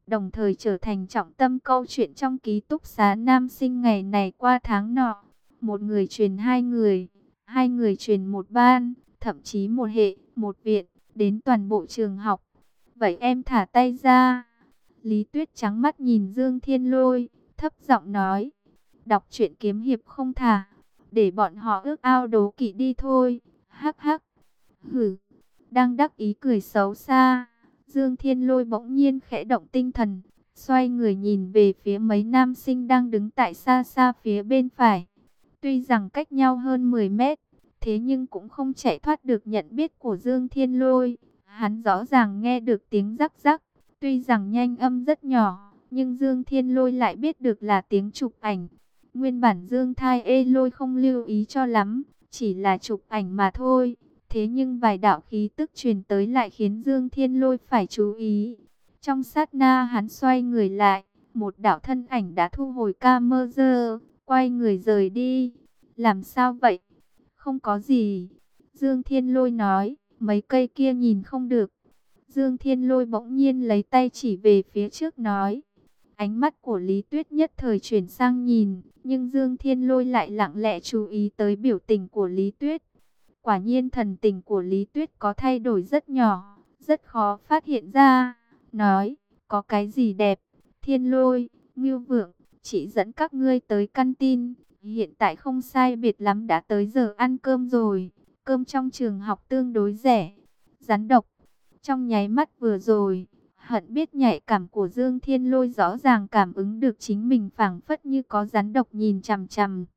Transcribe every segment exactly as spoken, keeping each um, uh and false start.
đồng thời trở thành trọng tâm câu chuyện trong ký túc xá nam sinh ngày này qua tháng nọ. Một người truyền hai người, hai người truyền một ban, thậm chí một hệ, một viện, đến toàn bộ trường học. Vậy em thả tay ra. Lý Tuyết trắng mắt nhìn Dương Thiên Lôi, thấp giọng nói. Đọc truyện kiếm hiệp không thả, để bọn họ ước ao đố kỵ đi thôi. Hắc hắc. Hử. Đang đắc ý cười xấu xa, Dương Thiên Lôi bỗng nhiên khẽ động tinh thần, xoay người nhìn về phía mấy nam sinh đang đứng tại xa xa phía bên phải. Tuy rằng cách nhau hơn mười mét, thế nhưng cũng không chạy thoát được nhận biết của Dương Thiên Lôi. Hắn rõ ràng nghe được tiếng rắc rắc, tuy rằng nhanh âm rất nhỏ, nhưng Dương Thiên Lôi lại biết được là tiếng chụp ảnh. Nguyên bản Dương Thai Ê Lôi không lưu ý cho lắm, chỉ là chụp ảnh mà thôi. Thế nhưng vài đạo khí tức truyền tới lại khiến Dương Thiên Lôi phải chú ý. Trong sát na hắn xoay người lại, một đạo thân ảnh đã thu hồi camera, quay người rời đi. Làm sao vậy? Không có gì. Dương Thiên Lôi nói, mấy cây kia nhìn không được. Dương Thiên Lôi bỗng nhiên lấy tay chỉ về phía trước nói. Ánh mắt của Lý Tuyết nhất thời chuyển sang nhìn, nhưng Dương Thiên Lôi lại lặng lẽ chú ý tới biểu tình của Lý Tuyết. Quả nhiên thần tình của Lý Tuyết có thay đổi rất nhỏ, rất khó phát hiện ra. Nói, có cái gì đẹp? Thiên Lôi, Ngưu Vượng, chị dẫn các ngươi tới căn tin. Hiện tại không sai biệt lắm đã tới giờ ăn cơm rồi. Cơm trong trường học tương đối rẻ. Rắn độc. Trong nháy mắt vừa rồi, hận biết nhạy cảm của Dương Thiên Lôi rõ ràng cảm ứng được chính mình phảng phất như có rắn độc nhìn chằm chằm.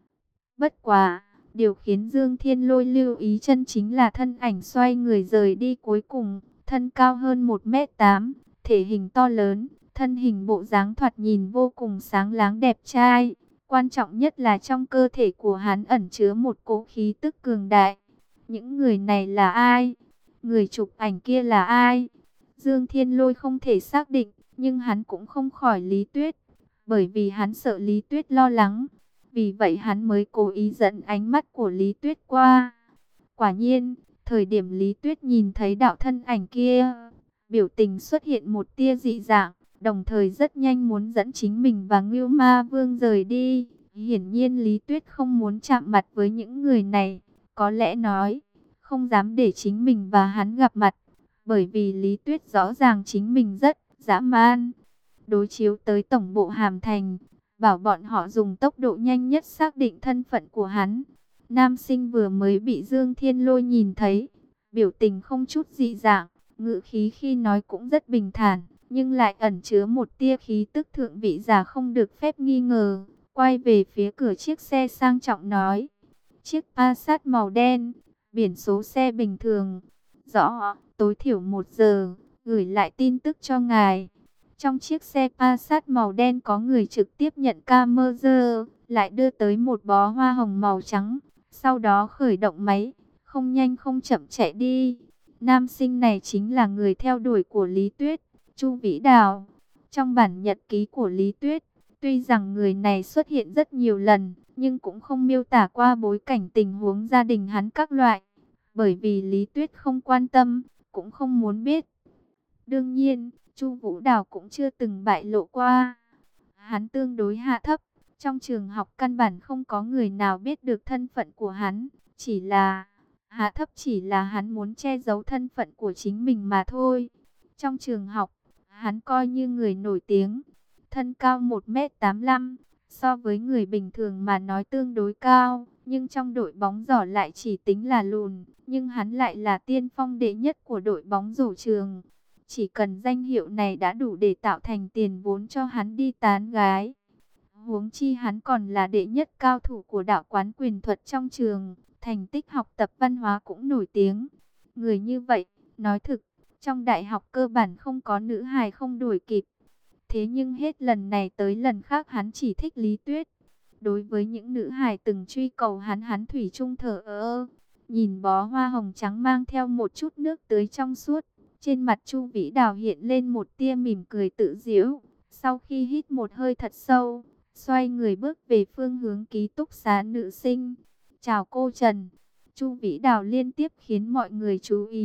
Bất quá, điều khiến Dương Thiên Lôi lưu ý chân chính là thân ảnh xoay người rời đi cuối cùng, thân cao hơn một mét tám, thể hình to lớn, thân hình bộ dáng thoạt nhìn vô cùng sáng láng đẹp trai. Quan trọng nhất là trong cơ thể của hắn ẩn chứa một cỗ khí tức cường đại. Những người này là ai? Người chụp ảnh kia là ai? Dương Thiên Lôi không thể xác định, nhưng hắn cũng không khỏi Lý Tuyết, bởi vì hắn sợ Lý Tuyết lo lắng. Vì vậy hắn mới cố ý dẫn ánh mắt của Lý Tuyết qua. Quả nhiên, thời điểm Lý Tuyết nhìn thấy đạo thân ảnh kia, biểu tình xuất hiện một tia dị dạng, đồng thời rất nhanh muốn dẫn chính mình và Ngưu Ma Vương rời đi. Hiển nhiên Lý Tuyết không muốn chạm mặt với những người này, có lẽ nói, không dám để chính mình và hắn gặp mặt, bởi vì Lý Tuyết rõ ràng chính mình rất dã man. Đối chiếu tới tổng bộ Hàm Thành, bảo bọn họ dùng tốc độ nhanh nhất xác định thân phận của hắn. Nam sinh vừa mới bị Dương Thiên Lôi nhìn thấy, biểu tình không chút dị dạng, ngữ khí khi nói cũng rất bình thản, nhưng lại ẩn chứa một tia khí tức thượng vị giả không được phép nghi ngờ. Quay về phía cửa chiếc xe sang trọng nói, chiếc Passat màu đen, biển số xe bình thường, rõ, tối thiểu một giờ, gửi lại tin tức cho ngài. Trong chiếc xe Passat màu đen có người trực tiếp nhận camera, lại đưa tới một bó hoa hồng màu trắng, sau đó khởi động máy, không nhanh không chậm chạy đi. Nam sinh này chính là người theo đuổi của Lý Tuyết, Chu Vĩ Đào. Trong bản nhật ký của Lý Tuyết, tuy rằng người này xuất hiện rất nhiều lần, nhưng cũng không miêu tả qua bối cảnh tình huống gia đình hắn các loại, bởi vì Lý Tuyết không quan tâm, cũng không muốn biết. Đương nhiên, Chu Vũ Đào cũng chưa từng bại lộ qua. Hắn tương đối hạ thấp, trong trường học căn bản không có người nào biết được thân phận của hắn, chỉ là hạ thấp chỉ là hắn muốn che giấu thân phận của chính mình mà thôi. Trong trường học, hắn coi như người nổi tiếng, thân cao một mét tám mươi lăm, so với người bình thường mà nói tương đối cao, nhưng trong đội bóng rổ lại chỉ tính là lùn, nhưng hắn lại là tiên phong đệ nhất của đội bóng rổ trường. Chỉ cần danh hiệu này đã đủ để tạo thành tiền vốn cho hắn đi tán gái. Huống chi hắn còn là đệ nhất cao thủ của đạo quán quyền thuật trong trường, thành tích học tập văn hóa cũng nổi tiếng. Người như vậy, nói thực, trong đại học cơ bản không có nữ hài không đuổi kịp. Thế nhưng hết lần này tới lần khác hắn chỉ thích Lý Tuyết. Đối với những nữ hài từng truy cầu hắn, hắn thủy chung thờ ơ. Nhìn bó hoa hồng trắng mang theo một chút nước tưới trong suốt, trên mặt Chu Vĩ Đào hiện lên một tia mỉm cười tự giễu. Sau khi hít một hơi thật sâu, xoay người bước về phương hướng ký túc xá nữ sinh. Chào cô Trần. Chu Vĩ Đào liên tiếp khiến mọi người chú ý.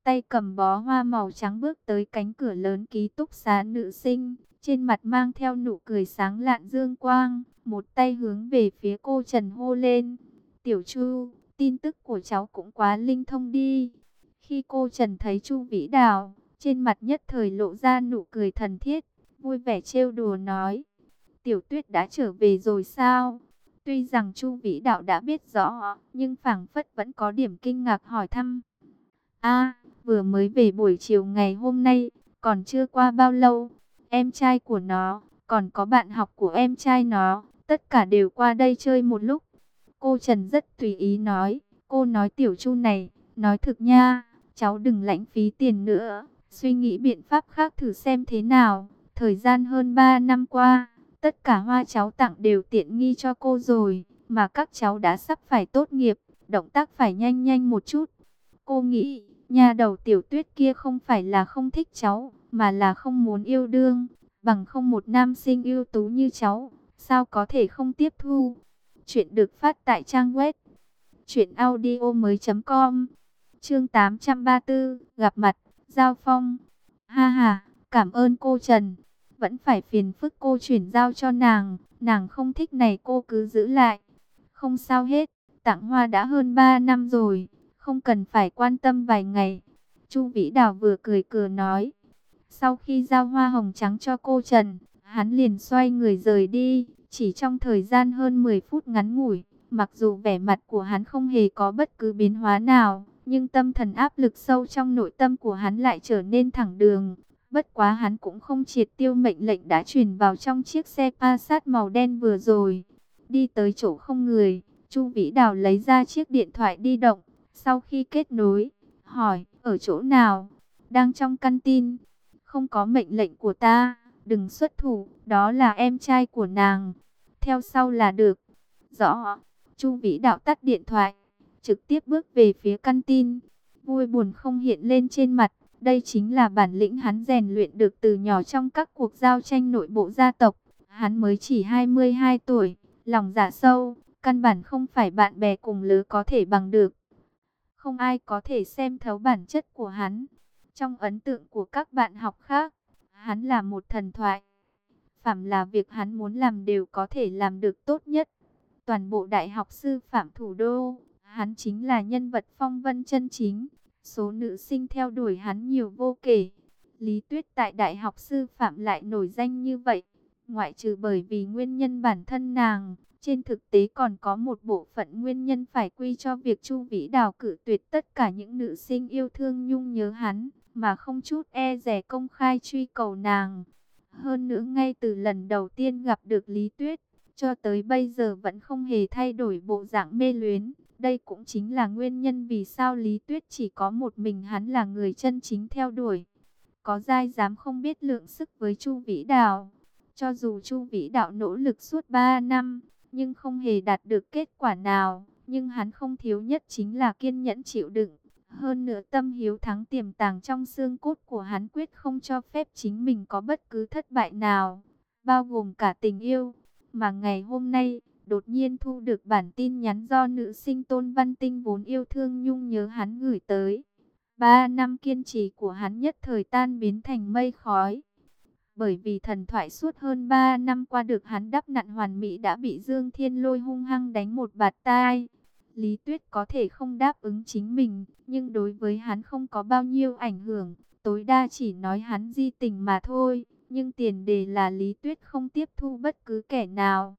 tay cầm bó hoa màu trắng bước tới cánh cửa lớn ký túc xá nữ sinh, trên mặt mang theo nụ cười sáng lạn dương quang, một tay hướng về phía cô Trần hô lên: "Tiểu Chu, tin tức của cháu cũng quá linh thông đi." Khi cô Trần thấy Chu Vĩ Đào, trên mặt nhất thời lộ ra nụ cười thân thiết, vui vẻ trêu đùa nói: "Tiểu Tuyết đã trở về rồi sao?" Tuy rằng Chu Vĩ Đạo đã biết rõ, nhưng phảng phất vẫn có điểm kinh ngạc hỏi thăm. "A, vừa mới về buổi chiều ngày hôm nay, còn chưa qua bao lâu, em trai của nó, còn có bạn học của em trai nó, tất cả đều qua đây chơi một lúc." Cô Trần rất tùy ý nói, cô nói Tiểu Chu này, nói thực nha, cháu đừng lãng phí tiền nữa, suy nghĩ biện pháp khác thử xem thế nào. Thời gian hơn ba năm qua, tất cả hoa cháu tặng đều tiện nghi cho cô rồi, mà các cháu đã sắp phải tốt nghiệp, động tác phải nhanh nhanh một chút. Cô nghĩ, nhà đầu Tiểu Tuyết kia không phải là không thích cháu, mà là không muốn yêu đương, bằng không một nam sinh ưu tú như cháu, sao có thể không tiếp thu. Chuyện được phát tại trang web truyện audio mới chấm com. Chương tám trăm ba mươi tư, gặp mặt, giao phong. Ha ha, cảm ơn cô Trần. Vẫn phải phiền phức cô chuyển giao cho nàng, nàng không thích này cô cứ giữ lại. Không sao hết, tặng hoa đã hơn ba năm rồi, không cần phải quan tâm vài ngày. Chu Vĩ Đào vừa cười cười nói. Sau khi giao hoa hồng trắng cho cô Trần, hắn liền xoay người rời đi, chỉ trong thời gian hơn mười phút ngắn ngủi. Mặc dù vẻ mặt của hắn không hề có bất cứ biến hóa nào, nhưng tâm thần áp lực sâu trong nội tâm của hắn lại trở nên thẳng đường. Bất quá hắn cũng không triệt tiêu mệnh lệnh đã truyền vào trong chiếc xe Passat màu đen vừa rồi. Đi tới chỗ không người, Chu Vĩ Đào lấy ra chiếc điện thoại di động. Sau khi kết nối, hỏi, ở chỗ nào? Đang trong căn tin. Không có mệnh lệnh của ta, đừng xuất thủ, đó là em trai của nàng. Theo sau là được. Rõ. Chu Vĩ Đạo tắt điện thoại, trực tiếp bước về phía căn tin. Vui buồn không hiện lên trên mặt. Đây chính là bản lĩnh hắn rèn luyện được từ nhỏ trong các cuộc giao tranh nội bộ gia tộc. Hắn mới chỉ hai mươi hai tuổi, lòng dạ sâu, căn bản không phải bạn bè cùng lứa có thể bằng được. Không ai có thể xem thấu bản chất của hắn. Trong ấn tượng của các bạn học khác, hắn là một thần thoại. Phạm là việc hắn muốn làm đều có thể làm được tốt nhất. Toàn bộ đại học sư phạm thủ đô, hắn chính là nhân vật phong vân chân chính. Số nữ sinh theo đuổi hắn nhiều vô kể. Lý Tuyết tại đại học sư phạm lại nổi danh như vậy, ngoại trừ bởi vì nguyên nhân bản thân nàng, trên thực tế còn có một bộ phận nguyên nhân phải quy cho việc Chu Vĩ Đào cử tuyệt tất cả những nữ sinh yêu thương nhung nhớ hắn, mà không chút e dè công khai truy cầu nàng. Hơn nữa ngay từ lần đầu tiên gặp được Lý Tuyết, cho tới bây giờ vẫn không hề thay đổi bộ dạng mê luyến. Đây cũng chính là nguyên nhân vì sao Lý Tuyết chỉ có một mình hắn là người chân chính theo đuổi. Có dai dám không biết lượng sức với Chu Vĩ Đào. Cho dù Chu Vĩ Đạo nỗ lực suốt ba năm, nhưng không hề đạt được kết quả nào. Nhưng hắn không thiếu nhất chính là kiên nhẫn chịu đựng. Hơn nữa tâm hiếu thắng tiềm tàng trong xương cốt của hắn quyết không cho phép chính mình có bất cứ thất bại nào, bao gồm cả tình yêu. Mà ngày hôm nay, đột nhiên thu được bản tin nhắn do nữ sinh Tôn Văn Tinh vốn yêu thương nhung nhớ hắn gửi tới. Ba năm kiên trì của hắn nhất thời tan biến thành mây khói. Bởi vì thần thoại suốt hơn ba năm qua được hắn đắp nặn hoàn mỹ đã bị Dương Thiên Lôi hung hăng đánh một bạt tai. Lý Tuyết có thể không đáp ứng chính mình, nhưng đối với hắn không có bao nhiêu ảnh hưởng, tối đa chỉ nói hắn di tình mà thôi. Nhưng tiền đề là Lý Tuyết không tiếp thu bất cứ kẻ nào.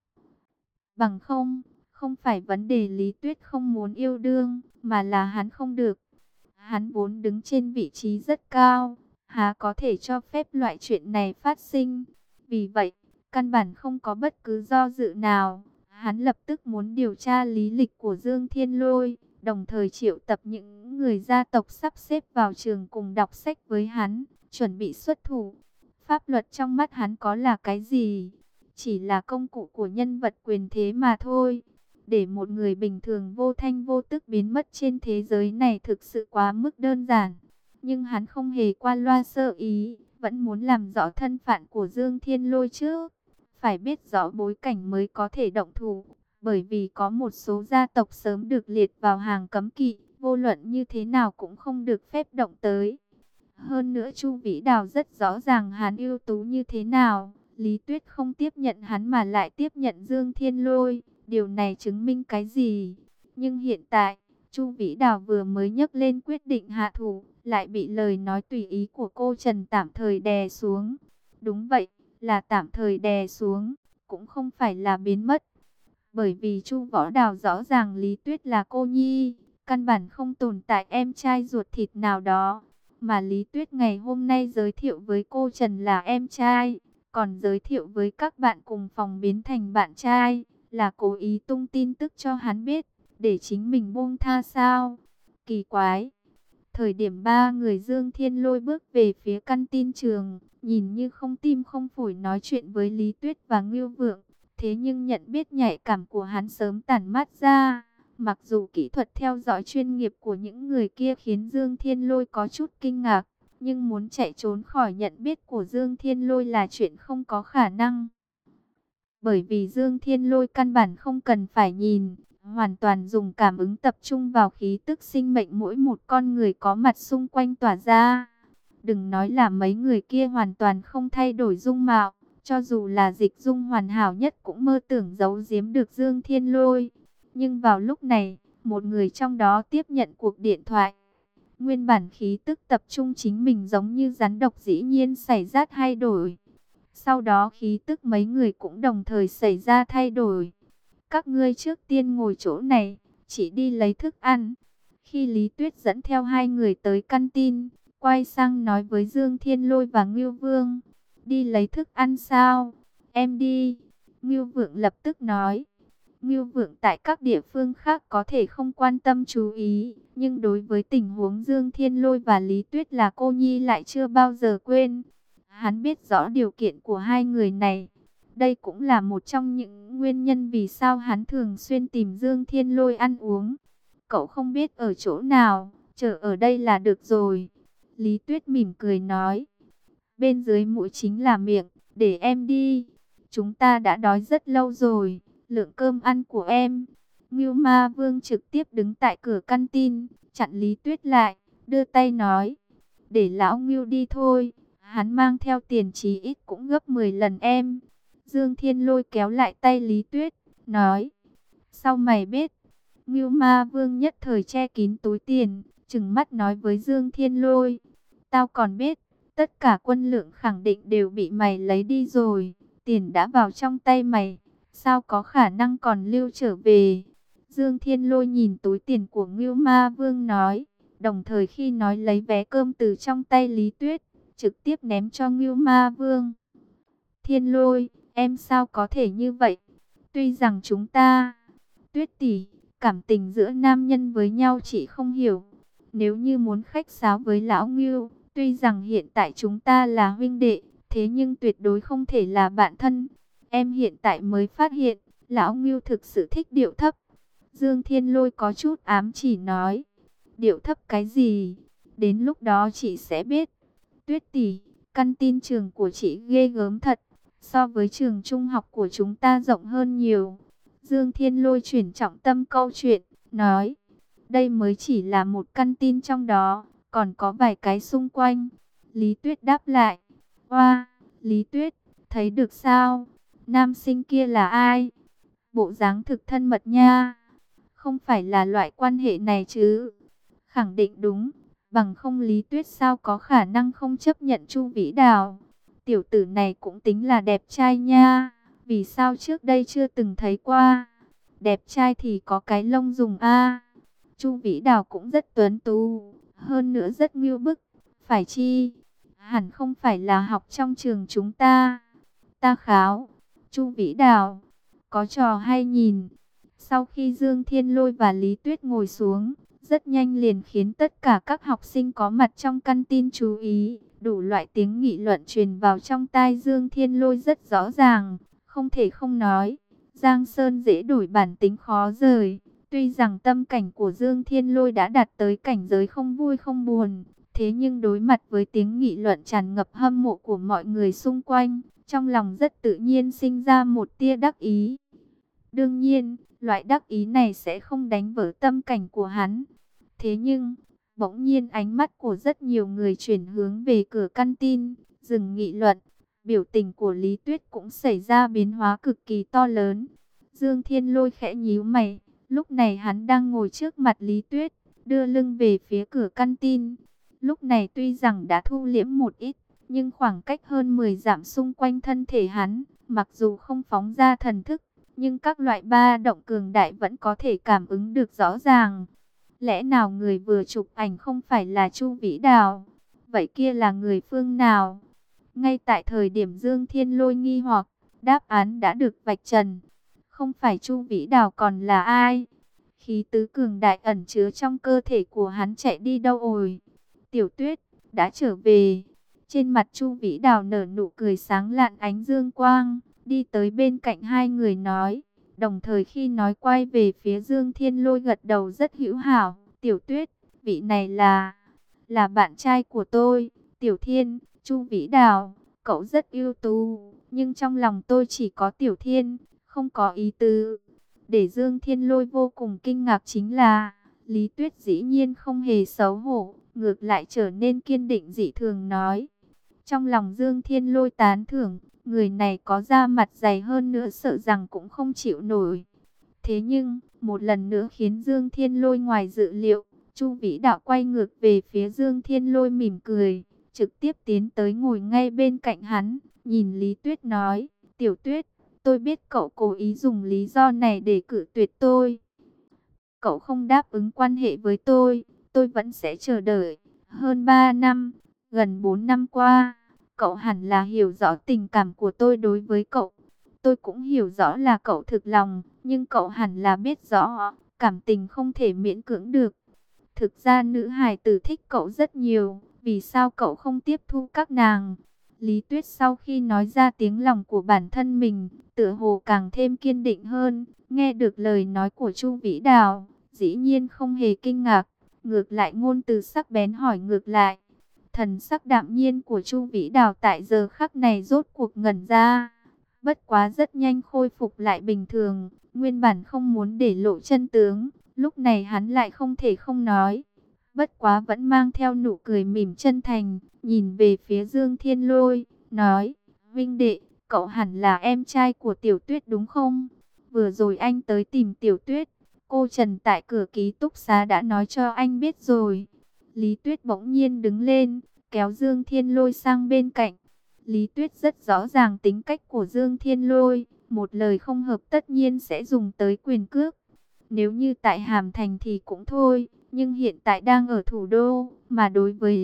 Bằng không, không phải vấn đề Lý Tuyết không muốn yêu đương, mà là hắn không được. Hắn vốn đứng trên vị trí rất cao, há có thể cho phép loại chuyện này phát sinh. Vì vậy, căn bản không có bất cứ do dự nào. Hắn lập tức muốn điều tra lý lịch của Dương Thiên Lôi, đồng thời triệu tập những người gia tộc sắp xếp vào trường cùng đọc sách với hắn, chuẩn bị xuất thủ. Pháp luật trong mắt hắn có là cái gì? Chỉ là công cụ của nhân vật quyền thế mà thôi. Để một người bình thường vô thanh vô tức biến mất trên thế giới này thực sự quá mức đơn giản. Nhưng hắn không hề qua loa sơ ý, vẫn muốn làm rõ thân phận của Dương Thiên Lôi trước. Phải biết rõ bối cảnh mới có thể động thủ, bởi vì có một số gia tộc sớm được liệt vào hàng cấm kỵ, vô luận như thế nào cũng không được phép động tới. Hơn nữa Chu Vĩ Đào rất rõ ràng hắn ưu tú như thế nào. Lý Tuyết không tiếp nhận hắn mà lại tiếp nhận Dương Thiên Lôi. Điều này chứng minh cái gì? Nhưng hiện tại, Chu Vĩ Đào vừa mới nhấc lên quyết định hạ thủ, lại bị lời nói tùy ý của cô Trần tạm thời đè xuống. Đúng vậy, là tạm thời đè xuống, cũng không phải là biến mất. Bởi vì Chu Võ Đào rõ ràng Lý Tuyết là cô nhi, căn bản không tồn tại em trai ruột thịt nào đó. Mà Lý Tuyết ngày hôm nay giới thiệu với cô Trần là em trai, còn giới thiệu với các bạn cùng phòng biến thành bạn trai, là cố ý tung tin tức cho hắn biết, để chính mình buông tha sao? Kỳ quái! Thời điểm ba người Dương Thiên Lôi bước về phía căn tin trường, nhìn như không tim không phổi nói chuyện với Lý Tuyết và Ngưu Vượng. Thế nhưng nhận biết nhạy cảm của hắn sớm tản mát ra. Mặc dù kỹ thuật theo dõi chuyên nghiệp của những người kia khiến Dương Thiên Lôi có chút kinh ngạc, nhưng muốn chạy trốn khỏi nhận biết của Dương Thiên Lôi là chuyện không có khả năng. Bởi vì Dương Thiên Lôi căn bản không cần phải nhìn, hoàn toàn dùng cảm ứng tập trung vào khí tức sinh mệnh mỗi một con người có mặt xung quanh tỏa ra. Đừng nói là mấy người kia hoàn toàn không thay đổi dung mạo, cho dù là dịch dung hoàn hảo nhất cũng mơ tưởng giấu giếm được Dương Thiên Lôi. Nhưng vào lúc này, một người trong đó tiếp nhận cuộc điện thoại. Nguyên bản khí tức tập trung chính mình giống như rắn độc dĩ nhiên xảy ra thay đổi. Sau đó khí tức mấy người cũng đồng thời xảy ra thay đổi. Các ngươi trước tiên ngồi chỗ này, chỉ đi lấy thức ăn. Khi Lý Tuyết dẫn theo hai người tới căn tin, quay sang nói với Dương Thiên Lôi và Ngưu Vương. Đi lấy thức ăn sao? Em đi. Ngưu Vượng lập tức nói. Ngưu Vượng tại các địa phương khác có thể không quan tâm chú ý, nhưng đối với tình huống Dương Thiên Lôi và Lý Tuyết là cô nhi lại chưa bao giờ quên. Hắn biết rõ điều kiện của hai người này. Đây cũng là một trong những nguyên nhân vì sao hắn thường xuyên tìm Dương Thiên Lôi ăn uống. Cậu không biết ở chỗ nào, chờ ở đây là được rồi. Lý Tuyết mỉm cười nói. Bên dưới mũi chính là miệng, để em đi. Chúng ta đã đói rất lâu rồi, lượng cơm ăn của em. Ngưu Ma Vương trực tiếp đứng tại cửa căn tin, chặn Lý Tuyết lại, đưa tay nói. Để lão Ngưu đi thôi, hắn mang theo tiền chí ít cũng gấp mười lần em. Dương Thiên Lôi kéo lại tay Lý Tuyết, nói. Sao mày biết? Ngưu Ma Vương nhất thời che kín túi tiền, trừng mắt nói với Dương Thiên Lôi. Tao còn biết, tất cả quân lượng khẳng định đều bị mày lấy đi rồi. Tiền đã vào trong tay mày, sao có khả năng còn lưu trở về? Dương Thiên Lôi nhìn túi tiền của Ngưu Ma Vương nói, đồng thời khi nói lấy vé cơm từ trong tay Lý Tuyết, trực tiếp ném cho Ngưu Ma Vương. Thiên Lôi, em sao có thể như vậy? Tuy rằng chúng ta, Tuyết tỷ, cảm tình giữa nam nhân với nhau chị không hiểu. Nếu như muốn khách sáo với lão Ngưu, tuy rằng hiện tại chúng ta là huynh đệ, thế nhưng tuyệt đối không thể là bạn thân. Em hiện tại mới phát hiện, lão Ngưu thực sự thích điệu thấp. Dương Thiên Lôi có chút ám chỉ nói. Điệu thấp cái gì? Đến lúc đó chị sẽ biết. Tuyết tỷ, căn tin trường của chị ghê gớm thật. So với trường trung học của chúng ta rộng hơn nhiều. Dương Thiên Lôi chuyển trọng tâm câu chuyện, nói. Đây mới chỉ là một căn tin trong đó, còn có vài cái xung quanh. Lý Tuyết đáp lại. Oa, Lý Tuyết, thấy được sao? Nam sinh kia là ai? Bộ dáng thực thân mật nha. Không phải là loại quan hệ này chứ? Khẳng định đúng, bằng không Lý Tuyết sao có khả năng không chấp nhận Chu Vĩ Đào. Tiểu tử này cũng tính là đẹp trai nha. Vì sao trước đây chưa từng thấy qua? Đẹp trai thì có cái lông dùng a. Chu Vĩ Đào cũng rất tuấn tú, hơn nữa rất ngưu bức. Phải chi? Hẳn không phải là học trong trường chúng ta. Ta kháo. Chu Vĩ Đào, có trò hay nhìn. Sau khi Dương Thiên Lôi và Lý Tuyết ngồi xuống, rất nhanh liền khiến tất cả các học sinh có mặt trong căn tin chú ý. Đủ loại tiếng nghị luận truyền vào trong tai Dương Thiên Lôi rất rõ ràng. Không thể không nói, Giang Sơn dễ đổi bản tính khó rời. Tuy rằng tâm cảnh của Dương Thiên Lôi đã đạt tới cảnh giới không vui không buồn, thế nhưng đối mặt với tiếng nghị luận tràn ngập hâm mộ của mọi người xung quanh, trong lòng rất tự nhiên sinh ra một tia đắc ý. Đương nhiên, loại đắc ý này sẽ không đánh vỡ tâm cảnh của hắn. Thế nhưng, bỗng nhiên ánh mắt của rất nhiều người chuyển hướng về cửa căn tin, dừng nghị luận. Biểu tình của Lý Tuyết cũng xảy ra biến hóa cực kỳ to lớn. Dương Thiên Lôi khẽ nhíu mày, lúc này hắn đang ngồi trước mặt Lý Tuyết, đưa lưng về phía cửa căn tin. Lúc này tuy rằng đã thu liễm một ít, nhưng khoảng cách hơn mười dặm xung quanh thân thể hắn, mặc dù không phóng ra thần thức, nhưng các loại ba động cường đại vẫn có thể cảm ứng được rõ ràng. Lẽ nào người vừa chụp ảnh không phải là Chu Vĩ Đào? Vậy kia là người phương nào? Ngay tại thời điểm Dương Thiên Lôi nghi hoặc, đáp án đã được vạch trần. Không phải Chu Vĩ Đào còn là ai? Khí tứ cường đại ẩn chứa trong cơ thể của hắn chạy đi đâu rồi? Tiểu Tuyết đã trở về. Trên mặt Chu Vĩ Đào nở nụ cười sáng lạn ánh dương quang, đi tới bên cạnh hai người nói. Đồng thời khi nói quay về phía Dương Thiên Lôi gật đầu rất hữu hảo. Tiểu Tuyết, vị này là, là bạn trai của tôi, Tiểu Thiên, Chu Vĩ Đào. Cậu rất ưu tú, nhưng trong lòng tôi chỉ có Tiểu Thiên, không có ý tứ. Để Dương Thiên Lôi vô cùng kinh ngạc chính là, Lý Tuyết dĩ nhiên không hề xấu hổ, ngược lại trở nên kiên định dị thường nói. Trong lòng Dương Thiên Lôi tán thưởng, người này có da mặt dày hơn nữa sợ rằng cũng không chịu nổi. Thế nhưng, một lần nữa khiến Dương Thiên Lôi ngoài dự liệu, Chu Vĩ Đạo quay ngược về phía Dương Thiên Lôi mỉm cười, trực tiếp tiến tới ngồi ngay bên cạnh hắn, nhìn Lý Tuyết nói, Tiểu Tuyết, tôi biết cậu cố ý dùng lý do này để cự tuyệt tôi. Cậu không đáp ứng quan hệ với tôi, tôi vẫn sẽ chờ đợi. Hơn ba năm, gần bốn năm qua, cậu hẳn là hiểu rõ tình cảm của tôi đối với cậu. Tôi cũng hiểu rõ là cậu thực lòng, nhưng cậu hẳn là biết rõ, cảm tình không thể miễn cưỡng được. Thực ra nữ hài tử thích cậu rất nhiều, vì sao cậu không tiếp thu các nàng? Lý Tuyết sau khi nói ra tiếng lòng của bản thân mình, tựa hồ càng thêm kiên định hơn. Nghe được lời nói của Chu Vĩ Đào, dĩ nhiên không hề kinh ngạc, ngược lại ngôn từ sắc bén hỏi ngược lại. Thần sắc đạm nhiên của Chu Vĩ Đào tại giờ khắc này rốt cuộc ngẩn ra. Bất quá rất nhanh khôi phục lại bình thường, nguyên bản không muốn để lộ chân tướng, lúc này hắn lại không thể không nói. Bất quá vẫn mang theo nụ cười mỉm chân thành, nhìn về phía Dương Thiên Lôi, nói, Vinh đệ, cậu hẳn là em trai của Tiểu Tuyết đúng không? Vừa rồi anh tới tìm Tiểu Tuyết, cô Trần tại cửa ký túc xá đã nói cho anh biết rồi. Lý Tuyết bỗng nhiên đứng lên, kéo Dương Thiên Lôi sang bên cạnh. Lý Tuyết rất rõ ràng tính cách của Dương Thiên Lôi, một lời không hợp tất nhiên sẽ dùng tới quyền cước. Nếu như tại Hàm Thành thì cũng thôi, nhưng hiện tại đang ở thủ đô, mà đối với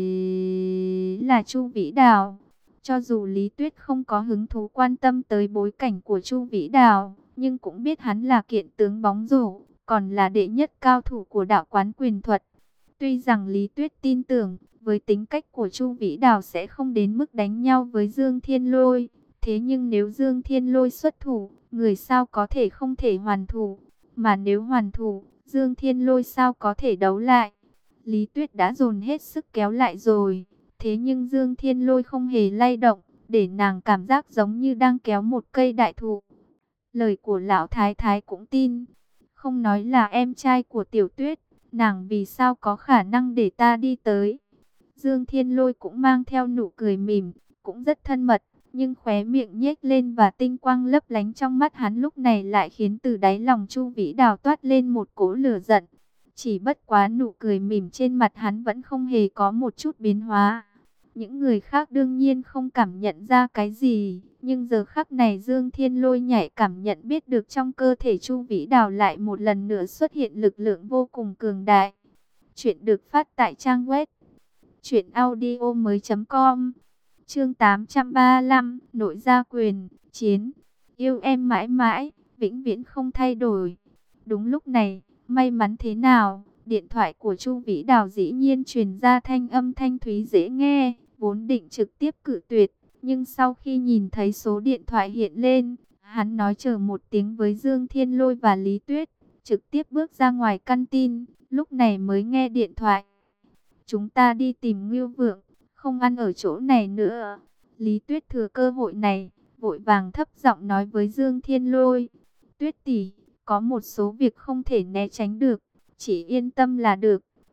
là Chu Vĩ Đào. Cho dù Lý Tuyết không có hứng thú quan tâm tới bối cảnh của Chu Vĩ Đào, nhưng cũng biết hắn là kiện tướng bóng rổ, còn là đệ nhất cao thủ của đạo quán quyền thuật. Tuy rằng Lý Tuyết tin tưởng, với tính cách của Chu Vĩ Đào sẽ không đến mức đánh nhau với Dương Thiên Lôi. Thế nhưng nếu Dương Thiên Lôi xuất thủ, người sao có thể không thể hoàn thủ. Mà nếu hoàn thủ, Dương Thiên Lôi sao có thể đấu lại. Lý Tuyết đã dồn hết sức kéo lại rồi. Thế nhưng Dương Thiên Lôi không hề lay động, để nàng cảm giác giống như đang kéo một cây đại thụ. Lời của lão thái thái cũng tin. Không nói là em trai của Tiểu Tuyết, nàng vì sao có khả năng để ta đi tới. Dương Thiên Lôi cũng mang theo nụ cười mỉm, cũng rất thân mật, nhưng khóe miệng nhếch lên và tinh quang lấp lánh trong mắt hắn lúc này lại khiến từ đáy lòng Chu Vĩ Đào toát lên một cỗ lửa giận. Chỉ bất quá nụ cười mỉm trên mặt hắn vẫn không hề có một chút biến hóa. Những người khác đương nhiên không cảm nhận ra cái gì, nhưng giờ khắc này Dương Thiên Lôi nhạy cảm nhận biết được trong cơ thể Chu Vĩ Đào lại một lần nữa xuất hiện lực lượng vô cùng cường đại. Chuyện được phát tại trang web truyện audio mới chấm com. Chương tám trăm ba mươi lăm, nội gia quyền, chiến, yêu em mãi mãi, vĩnh viễn không thay đổi. Đúng lúc này, may mắn thế nào, điện thoại của Chu Vĩ Đào dĩ nhiên truyền ra thanh âm thanh thúy dễ nghe, vốn định trực tiếp cự tuyệt, nhưng sau khi nhìn thấy số điện thoại hiện lên, hắn nói chờ một tiếng với Dương Thiên Lôi và Lý Tuyết, trực tiếp bước ra ngoài căn tin, lúc này mới nghe điện thoại. Chúng ta đi tìm Ngưu Vượng, không ăn ở chỗ này nữa. Lý Tuyết thừa cơ hội này, vội vàng thấp giọng nói với Dương Thiên Lôi. Tuyết tỷ, có một số việc không thể né tránh được, chỉ yên tâm là được.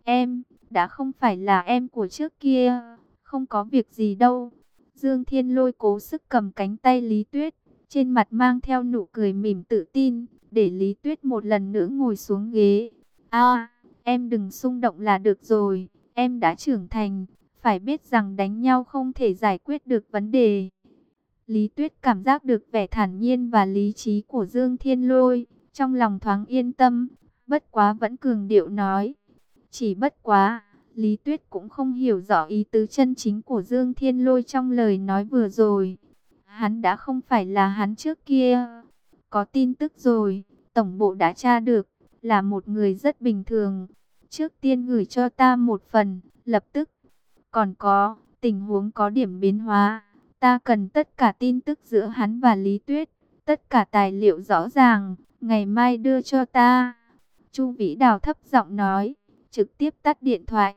Em, đã không phải là em của trước kia, không có việc gì đâu. Dương Thiên Lôi cố sức cầm cánh tay Lý Tuyết, trên mặt mang theo nụ cười mỉm tự tin, để Lý Tuyết một lần nữa ngồi xuống ghế. À, em đừng xung động là được rồi, em đã trưởng thành, phải biết rằng đánh nhau không thể giải quyết được vấn đề. Lý Tuyết cảm giác được vẻ thản nhiên và lý trí của Dương Thiên Lôi, trong lòng thoáng yên tâm, bất quá vẫn cường điệu nói. Chỉ bất quá, Lý Tuyết cũng không hiểu rõ ý tứ chân chính của Dương Thiên Lôi trong lời nói vừa rồi. Hắn đã không phải là hắn trước kia. Có tin tức rồi, tổng bộ đã tra được, là một người rất bình thường. Trước tiên gửi cho ta một phần, lập tức. Còn có, tình huống có điểm biến hóa. Ta cần tất cả tin tức giữa hắn và Lý Tuyết, tất cả tài liệu rõ ràng, ngày mai đưa cho ta. Chu Vĩ Đào thấp giọng nói, trực tiếp tắt điện thoại.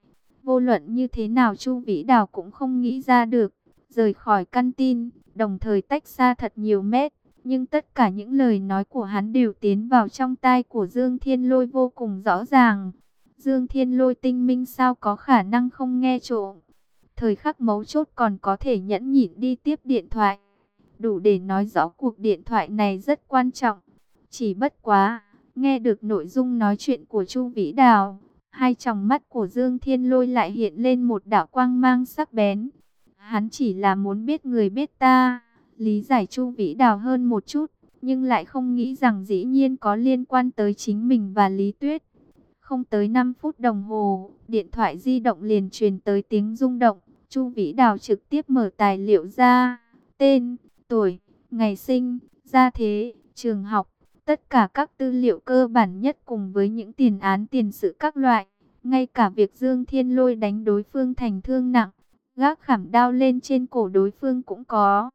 Vô luận như thế nào Chu Vĩ Đào cũng không nghĩ ra được, rời khỏi căn tin, đồng thời tách xa thật nhiều mét. Nhưng tất cả những lời nói của hắn đều tiến vào trong tai của Dương Thiên Lôi vô cùng rõ ràng. Dương Thiên Lôi tinh minh sao có khả năng không nghe trộm. Thời khắc mấu chốt còn có thể nhẫn nhịn đi tiếp điện thoại. Đủ để nói rõ cuộc điện thoại này rất quan trọng. Chỉ bất quá, nghe được nội dung nói chuyện của Chu Vĩ Đào, hai tròng mắt của Dương Thiên Lôi lại hiện lên một đạo quang mang sắc bén. Hắn chỉ là muốn biết người biết ta, lý giải Chu Vĩ Đào hơn một chút, nhưng lại không nghĩ rằng dĩ nhiên có liên quan tới chính mình và Lý Tuyết. Không tới năm phút đồng hồ, điện thoại di động liền truyền tới tiếng rung động. Chu Vĩ Đào trực tiếp mở tài liệu ra, tên, tuổi, ngày sinh, gia thế, trường học, tất cả các tư liệu cơ bản nhất cùng với những tiền án tiền sự các loại. Ngay cả việc Dương Thiên Lôi đánh đối phương thành thương nặng, gác khảm đao lên trên cổ đối phương cũng có.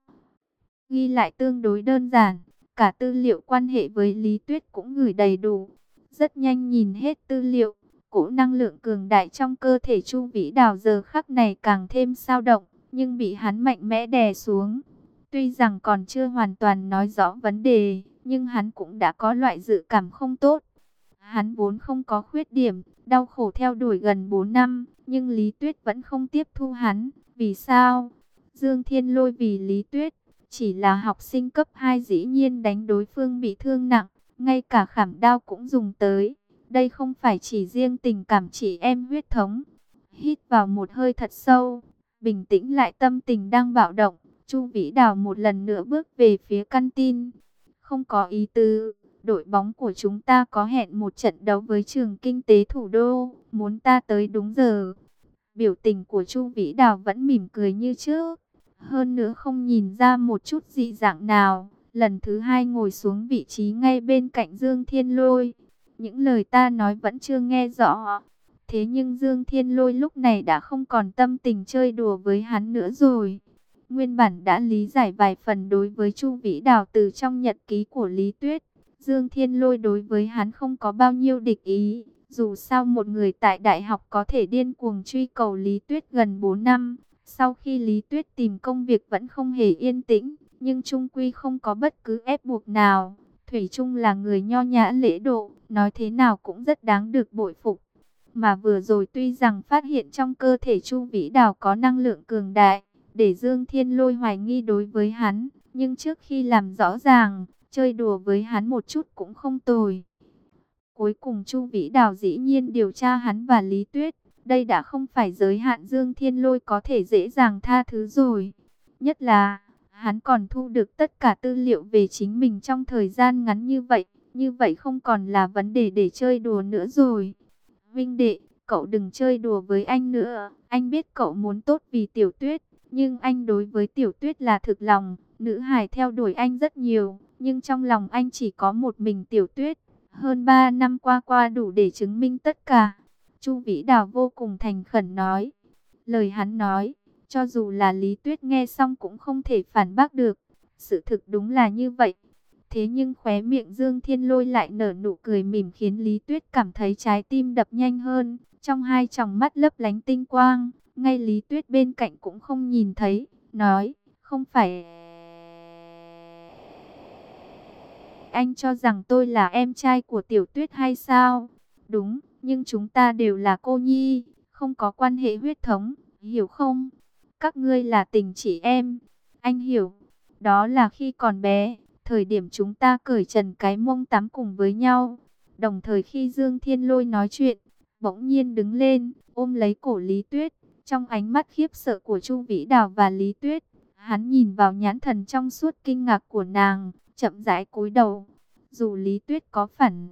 Ghi lại tương đối đơn giản, cả tư liệu quan hệ với Lý Tuyết cũng gửi đầy đủ. Rất nhanh nhìn hết tư liệu, cỗ năng lượng cường đại trong cơ thể Chu Vĩ Đào giờ khắc này càng thêm dao động, nhưng bị hắn mạnh mẽ đè xuống. Tuy rằng còn chưa hoàn toàn nói rõ vấn đề, nhưng hắn cũng đã có loại dự cảm không tốt. Hắn vốn không có khuyết điểm, đau khổ theo đuổi gần bốn năm, nhưng Lý Tuyết vẫn không tiếp thu hắn. Vì sao? Dương Thiên Lôi vì Lý Tuyết, chỉ là học sinh cấp hai dĩ nhiên đánh đối phương bị thương nặng, ngay cả khảm đao cũng dùng tới. Đây không phải chỉ riêng tình cảm chị em huyết thống. Hít vào một hơi thật sâu, bình tĩnh lại tâm tình đang bạo động, Chu Vĩ Đào một lần nữa bước về phía căn tin. Không có ý tứ, đội bóng của chúng ta có hẹn một trận đấu với trường kinh tế thủ đô, muốn ta tới đúng giờ. Biểu tình của Chu Vĩ Đào vẫn mỉm cười như trước, hơn nữa không nhìn ra một chút dị dạng nào. Lần thứ hai ngồi xuống vị trí ngay bên cạnh Dương Thiên Lôi. Những lời ta nói vẫn chưa nghe rõ. Thế nhưng Dương Thiên Lôi lúc này đã không còn tâm tình chơi đùa với hắn nữa rồi. Nguyên bản đã lý giải vài phần đối với Chu Vĩ Đào từ trong nhật ký của Lý Tuyết. Dương Thiên Lôi đối với hắn không có bao nhiêu địch ý. Dù sao một người tại đại học có thể điên cuồng truy cầu Lý Tuyết gần bốn năm. Sau khi Lý Tuyết tìm công việc vẫn không hề yên tĩnh, nhưng chung quy không có bất cứ ép buộc nào. Thủy chung là người nho nhã lễ độ, nói thế nào cũng rất đáng được bội phục. Mà vừa rồi tuy rằng phát hiện trong cơ thể Chu Vĩ Đào có năng lượng cường đại, để Dương Thiên Lôi hoài nghi đối với hắn, nhưng trước khi làm rõ ràng, chơi đùa với hắn một chút cũng không tồi. Cuối cùng Chu Vĩ Đào dĩ nhiên điều tra hắn và Lý Tuyết, đây đã không phải giới hạn Dương Thiên Lôi có thể dễ dàng tha thứ rồi. Nhất là, hắn còn thu được tất cả tư liệu về chính mình trong thời gian ngắn như vậy, như vậy không còn là vấn đề để chơi đùa nữa rồi. Vinh đệ, cậu đừng chơi đùa với anh nữa, anh biết cậu muốn tốt vì Tiểu Tuyết, nhưng anh đối với Tiểu Tuyết là thực lòng, nữ hài theo đuổi anh rất nhiều, nhưng trong lòng anh chỉ có một mình Tiểu Tuyết. Hơn ba năm qua qua đủ để chứng minh tất cả. Chu Vĩ Đào vô cùng thành khẩn nói. Lời hắn nói, cho dù là Lý Tuyết nghe xong cũng không thể phản bác được. Sự thực đúng là như vậy. Thế nhưng khóe miệng Dương Thiên Lôi lại nở nụ cười mỉm khiến Lý Tuyết cảm thấy trái tim đập nhanh hơn. Trong hai tròng mắt lấp lánh tinh quang, ngay Lý Tuyết bên cạnh cũng không nhìn thấy. Nói, không phải... Anh cho rằng tôi là em trai của Tiểu Tuyết hay sao? Đúng, nhưng chúng ta đều là cô nhi, không có quan hệ huyết thống, hiểu không? Các ngươi là tình chị em. Anh hiểu, đó là khi còn bé, thời điểm chúng ta cởi trần cái mông tắm cùng với nhau. Đồng thời khi Dương Thiên Lôi nói chuyện, bỗng nhiên đứng lên, ôm lấy cổ Lý Tuyết. Trong ánh mắt khiếp sợ của Chu Vĩ Đào và Lý Tuyết, hắn nhìn vào nhãn thần trong suốt kinh ngạc của nàng, chậm rãi cúi đầu. Dù Lý Tuyết có phản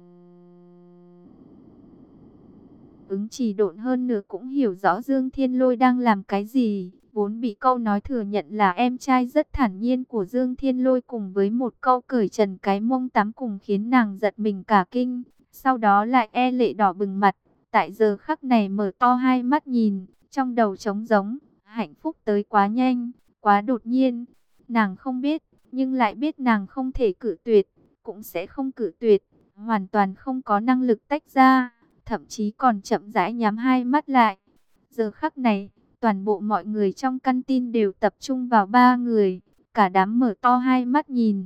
ứng trì độn hơn nữa cũng hiểu rõ Dương Thiên Lôi đang làm cái gì. Vốn bị câu nói thừa nhận là em trai rất thản nhiên của Dương Thiên Lôi cùng với một câu cởi trần cái mông tắm cùng khiến nàng giật mình cả kinh. Sau đó lại e lệ đỏ bừng mặt, tại giờ khắc này mở to hai mắt nhìn, trong đầu trống rỗng, hạnh phúc tới quá nhanh, quá đột nhiên. Nàng không biết, nhưng lại biết nàng không thể cự tuyệt, cũng sẽ không cự tuyệt, hoàn toàn không có năng lực tách ra, thậm chí còn chậm rãi nhắm hai mắt lại. Giờ khắc này, toàn bộ mọi người trong căn tin đều tập trung vào ba người, cả đám mở to hai mắt nhìn.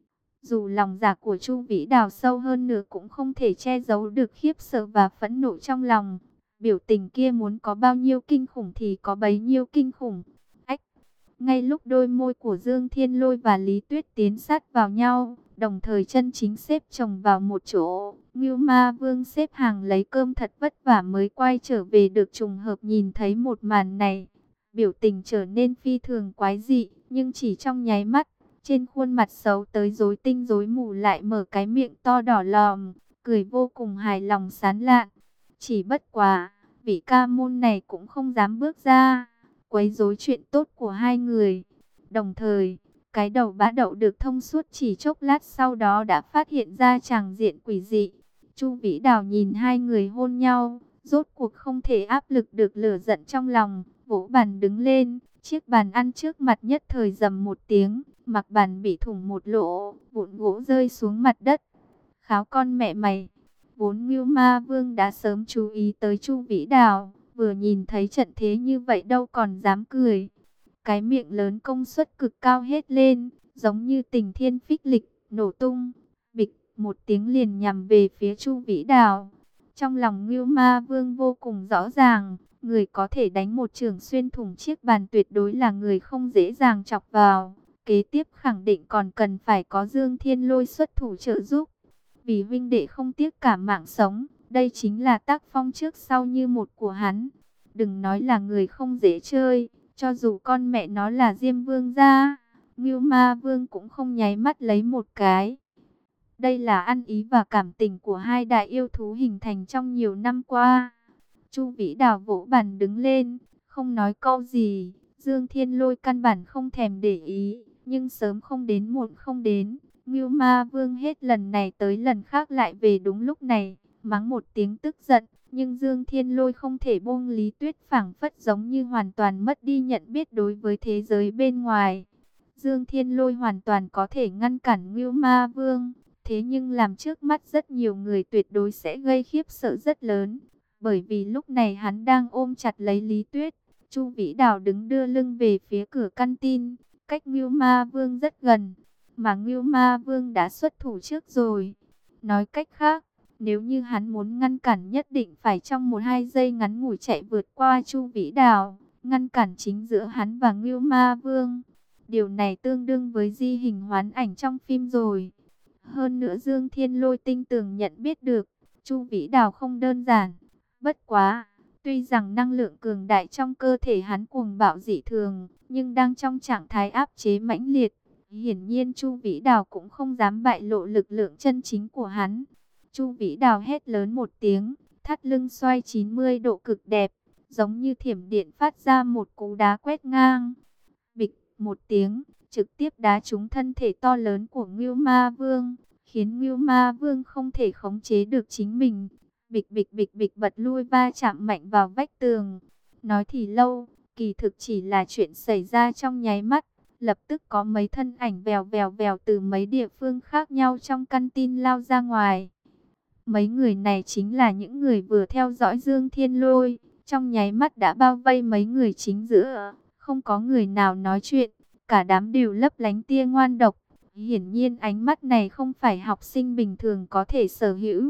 Dù lòng dạ của Chu Vĩ Đào sâu hơn nữa cũng không thể che giấu được khiếp sợ và phẫn nộ trong lòng. Biểu tình kia muốn có bao nhiêu kinh khủng thì có bấy nhiêu kinh khủng. Ách! Ngay lúc đôi môi của Dương Thiên Lôi và Lý Tuyết tiến sát vào nhau, đồng thời chân chính xếp chồng vào một chỗ, Ngưu Ma Vương xếp hàng lấy cơm thật vất vả mới quay trở về được trùng hợp nhìn thấy một màn này. Biểu tình trở nên phi thường quái dị, nhưng chỉ trong nháy mắt, trên khuôn mặt xấu tới rối tinh rối mù lại mở cái miệng to đỏ lòm, cười vô cùng hài lòng sán lạn. Chỉ bất quá, vị ca môn này cũng không dám bước ra, quấy rối chuyện tốt của hai người. Đồng thời, cái đầu bã đậu được thông suốt chỉ chốc lát sau đó đã phát hiện ra tràng diện quỷ dị. Chu Vĩ Đào nhìn hai người hôn nhau, rốt cuộc không thể áp lực được lửa giận trong lòng, vỗ bàn đứng lên, chiếc bàn ăn trước mặt nhất thời rầm một tiếng, mặc bàn bị thủng một lỗ, vụn gỗ rơi xuống mặt đất. Kháo con mẹ mày! Vốn Ngưu Ma Vương đã sớm chú ý tới Chu Vĩ Đào, vừa nhìn thấy trận thế như vậy đâu còn dám cười. Cái miệng lớn công suất cực cao hết lên, giống như Tình Thiên Phích Lịch, nổ tung, bịch, một tiếng liền nhằm về phía Chu Vĩ Đào. Trong lòng Ngưu Ma Vương vô cùng rõ ràng, người có thể đánh một chưởng xuyên thủng chiếc bàn tuyệt đối là người không dễ dàng chọc vào. Kế tiếp khẳng định còn cần phải có Dương Thiên Lôi xuất thủ trợ giúp. Vì huynh đệ không tiếc cả mạng sống, đây chính là tác phong trước sau như một của hắn. Đừng nói là người không dễ chơi, cho dù con mẹ nó là Diêm Vương gia, Ngưu Ma Vương cũng không nháy mắt lấy một cái. Đây là ăn ý và cảm tình của hai đại yêu thú hình thành trong nhiều năm qua. Chu Vĩ Đào vỗ bàn đứng lên, không nói câu gì. Dương Thiên Lôi căn bản không thèm để ý, nhưng sớm không đến muộn không đến. Ngưu Ma Vương hết lần này tới lần khác lại về đúng lúc này, mắng một tiếng tức giận. Nhưng Dương Thiên Lôi không thể buông Lý Tuyết, phảng phất giống như hoàn toàn mất đi nhận biết đối với thế giới bên ngoài. Dương Thiên Lôi hoàn toàn có thể ngăn cản Ngưu Ma Vương, thế nhưng làm trước mắt rất nhiều người tuyệt đối sẽ gây khiếp sợ rất lớn. Bởi vì lúc này hắn đang ôm chặt lấy Lý Tuyết, Chu Vĩ Đào đứng đưa lưng về phía cửa căn tin, cách Ngưu Ma Vương rất gần, mà Ngưu Ma Vương đã xuất thủ trước rồi. Nói cách khác, nếu như hắn muốn ngăn cản nhất định phải trong một hai giây ngắn ngủi chạy vượt qua Chu Vĩ Đào, ngăn cản chính giữa hắn và Ngưu Ma Vương. Điều này tương đương với di hình hoán ảnh trong phim rồi. Hơn nữa Dương Thiên Lôi tinh tường nhận biết được, Chu Vĩ Đào không đơn giản. Bất quá, tuy rằng năng lượng cường đại trong cơ thể hắn cuồng bạo dị thường, nhưng đang trong trạng thái áp chế mãnh liệt. Hiển nhiên Chu Vĩ Đào cũng không dám bại lộ lực lượng chân chính của hắn. Chu Vĩ Đào hét lớn một tiếng, thắt lưng xoay chín mươi độ cực đẹp, giống như thiểm điện phát ra một cú đá quét ngang. Bịch một tiếng, trực tiếp đá trúng thân thể to lớn của Ngưu Ma Vương, khiến Ngưu Ma Vương không thể khống chế được chính mình. Bịch bịch bịch bịch bật lui va chạm mạnh vào vách tường. Nói thì lâu, kỳ thực chỉ là chuyện xảy ra trong nháy mắt. Lập tức có mấy thân ảnh vèo vèo vèo từ mấy địa phương khác nhau trong căn tin lao ra ngoài. Mấy người này chính là những người vừa theo dõi Dương Thiên Lôi, trong nháy mắt đã bao vây mấy người chính giữa, không có người nào nói chuyện, cả đám đều lấp lánh tia ngoan độc. Hiển nhiên ánh mắt này không phải học sinh bình thường có thể sở hữu.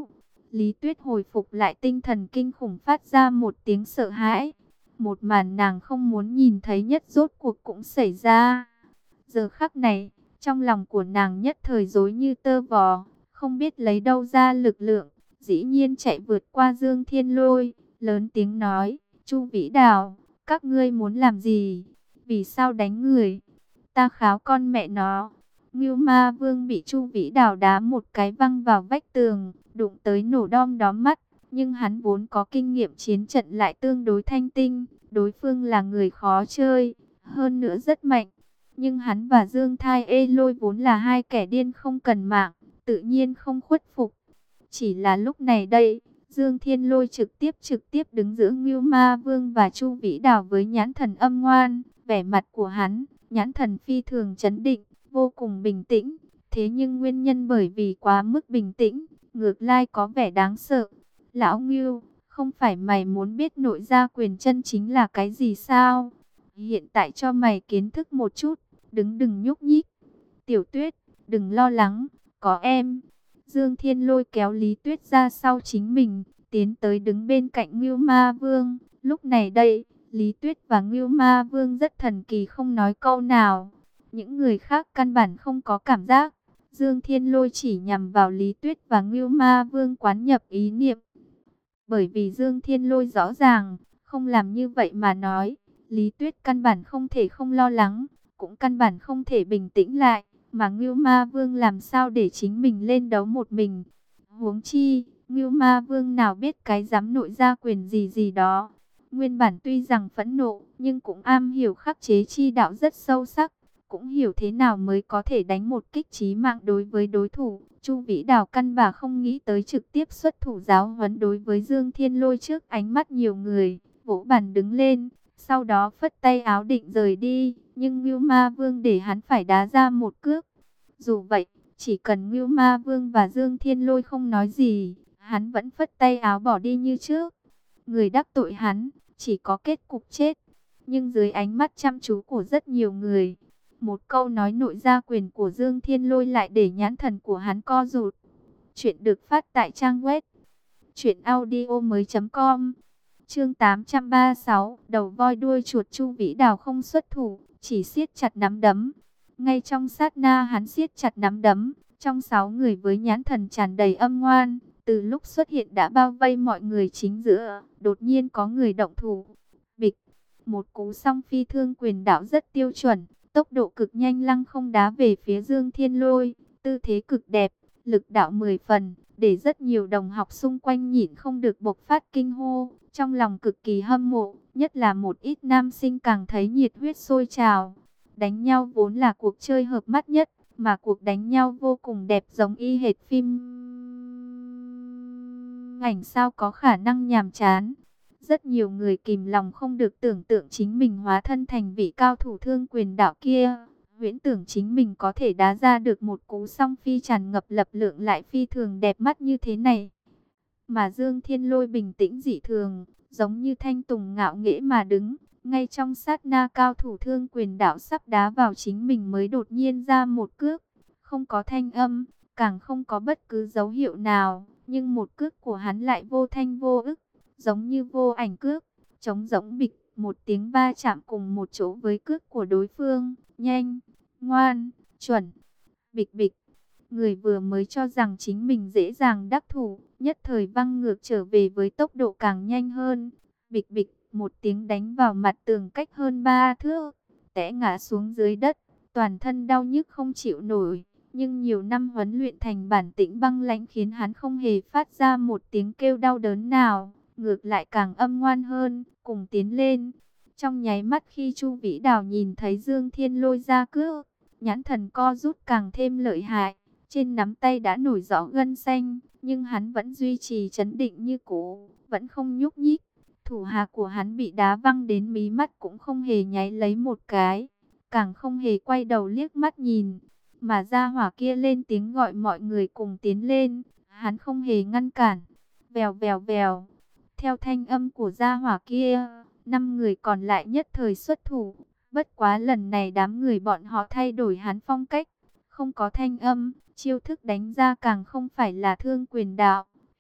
Lý Tuyết hồi phục lại tinh thần kinh khủng, phát ra một tiếng sợ hãi. Một màn nàng không muốn nhìn thấy nhất rốt cuộc cũng xảy ra. Giờ khắc này, trong lòng của nàng nhất thời rối như tơ vò, không biết lấy đâu ra lực lượng, dĩ nhiên chạy vượt qua Dương Thiên Lôi, lớn tiếng nói: Chu Vĩ Đào, các ngươi muốn làm gì? Vì sao đánh người? Ta kháo con mẹ nó. Ngưu Ma Vương bị Chu Vĩ Đào đá một cái văng vào vách tường, đụng tới nổ đom đóm mắt. Nhưng hắn vốn có kinh nghiệm chiến trận lại tương đối thanh tinh, đối phương là người khó chơi, hơn nữa rất mạnh. Nhưng hắn và Dương Thai Ê Lôi vốn là hai kẻ điên không cần mạng, tự nhiên không khuất phục. Chỉ là lúc này đây, Dương Thiên Lôi trực tiếp trực tiếp đứng giữa Ngưu Ma Vương và Chu Vĩ Đào với nhãn thần âm ngoan. Vẻ mặt của hắn, nhãn thần phi thường trấn định, vô cùng bình tĩnh. Thế nhưng nguyên nhân bởi vì quá mức bình tĩnh, ngược lại có vẻ đáng sợ. Lão Ngưu, không phải mày muốn biết nội gia quyền chân chính là cái gì sao? Hiện tại cho mày kiến thức một chút, đứng đừng nhúc nhích. Tiểu Tuyết, đừng lo lắng, có em. Dương Thiên Lôi kéo Lý Tuyết ra sau chính mình, tiến tới đứng bên cạnh Ngưu Ma Vương. Lúc này đây, Lý Tuyết và Ngưu Ma Vương rất thần kỳ, không nói câu nào. Những người khác căn bản không có cảm giác. Dương Thiên Lôi chỉ nhằm vào Lý Tuyết và Ngưu Ma Vương quán nhập ý niệm. Bởi vì Dương Thiên Lôi rõ ràng, không làm như vậy mà nói, Lý Tuyết căn bản không thể không lo lắng, cũng căn bản không thể bình tĩnh lại, mà Ngưu Ma Vương làm sao để chính mình lên đấu một mình. Huống chi, Ngưu Ma Vương nào biết cái dám nội gia quyền gì gì đó. Nguyên bản tuy rằng phẫn nộ, nhưng cũng am hiểu khắc chế chi đạo rất sâu sắc, cũng hiểu thế nào mới có thể đánh một kích chí mạng đối với đối thủ. Chu Vĩ Đào căn bản không nghĩ tới trực tiếp xuất thủ giáo huấn đối với Dương Thiên Lôi trước ánh mắt nhiều người, vỗ bàn đứng lên, sau đó phất tay áo định rời đi, nhưng Ngưu Ma Vương để hắn phải đá ra một cước. Dù vậy, chỉ cần Ngưu Ma Vương và Dương Thiên Lôi không nói gì, hắn vẫn phất tay áo bỏ đi như trước. Người đắc tội hắn, chỉ có kết cục chết. Nhưng dưới ánh mắt chăm chú của rất nhiều người, một câu nói nội gia quyền của Dương Thiên Lôi lại để nhãn thần của hắn co rụt. Chuyện được phát tại trang web truyện audio mới chấm com. Chương tám trăm ba mươi sáu, đầu voi đuôi chuột. Chu Vĩ Đào không xuất thủ, chỉ siết chặt nắm đấm. Ngay trong sát na hắn siết chặt nắm đấm, trong sáu người với nhãn thần tràn đầy âm ngoan, từ lúc xuất hiện đã bao vây mọi người chính giữa, đột nhiên có người động thủ. Bịch, một cú song phi thương quyền đạo rất tiêu chuẩn, tốc độ cực nhanh lăng không đá về phía Dương Thiên Lôi, tư thế cực đẹp, lực đạo mười phần, để rất nhiều đồng học xung quanh nhịn không được bộc phát kinh hô, trong lòng cực kỳ hâm mộ, nhất là một ít nam sinh càng thấy nhiệt huyết sôi trào. Đánh nhau vốn là cuộc chơi hợp mắt nhất, mà cuộc đánh nhau vô cùng đẹp giống y hệt phim ảnh, sao có khả năng nhàm chán. Rất nhiều người kìm lòng không được tưởng tượng chính mình hóa thân thành vị cao thủ thương quyền đạo kia, huyễn tưởng chính mình có thể đá ra được một cú song phi tràn ngập lập lượng lại phi thường đẹp mắt như thế này. Mà Dương Thiên Lôi bình tĩnh dị thường, giống như thanh tùng ngạo nghễ mà đứng. Ngay trong sát na cao thủ thương quyền đạo sắp đá vào chính mình mới đột nhiên ra một cước. Không có thanh âm, càng không có bất cứ dấu hiệu nào, nhưng một cước của hắn lại vô thanh vô ức, giống như vô ảnh cước, trống rỗng bịch, một tiếng va chạm cùng một chỗ với cước của đối phương, nhanh, ngoan, chuẩn, bịch bịch. Người vừa mới cho rằng chính mình dễ dàng đắc thủ, nhất thời văng ngược trở về với tốc độ càng nhanh hơn, bịch bịch, một tiếng đánh vào mặt tường cách hơn ba thước, té ngã xuống dưới đất, toàn thân đau nhức không chịu nổi. Nhưng nhiều năm huấn luyện thành bản tĩnh băng lãnh khiến hắn không hề phát ra một tiếng kêu đau đớn nào, ngược lại càng âm ngoan hơn, cùng tiến lên. Trong nháy mắt khi Chu Vĩ Đào nhìn thấy Dương Thiên Lôi ra cước, nhãn thần co rút càng thêm lợi hại, trên nắm tay đã nổi rõ gân xanh, nhưng hắn vẫn duy trì trấn định như cũ, vẫn không nhúc nhích. Thủ hạ của hắn bị đá văng đến mí mắt cũng không hề nháy lấy một cái, càng không hề quay đầu liếc mắt nhìn. Mà gia hỏa kia lên tiếng gọi mọi người cùng tiến lên, hắn không hề ngăn cản. Vèo vèo vèo, theo thanh âm của gia hỏa kia, năm người còn lại nhất thời xuất thủ. Bất quá lần này đám người bọn họ thay đổi hắn phong cách, không có thanh âm, chiêu thức đánh ra càng không phải là thương quyền đạo,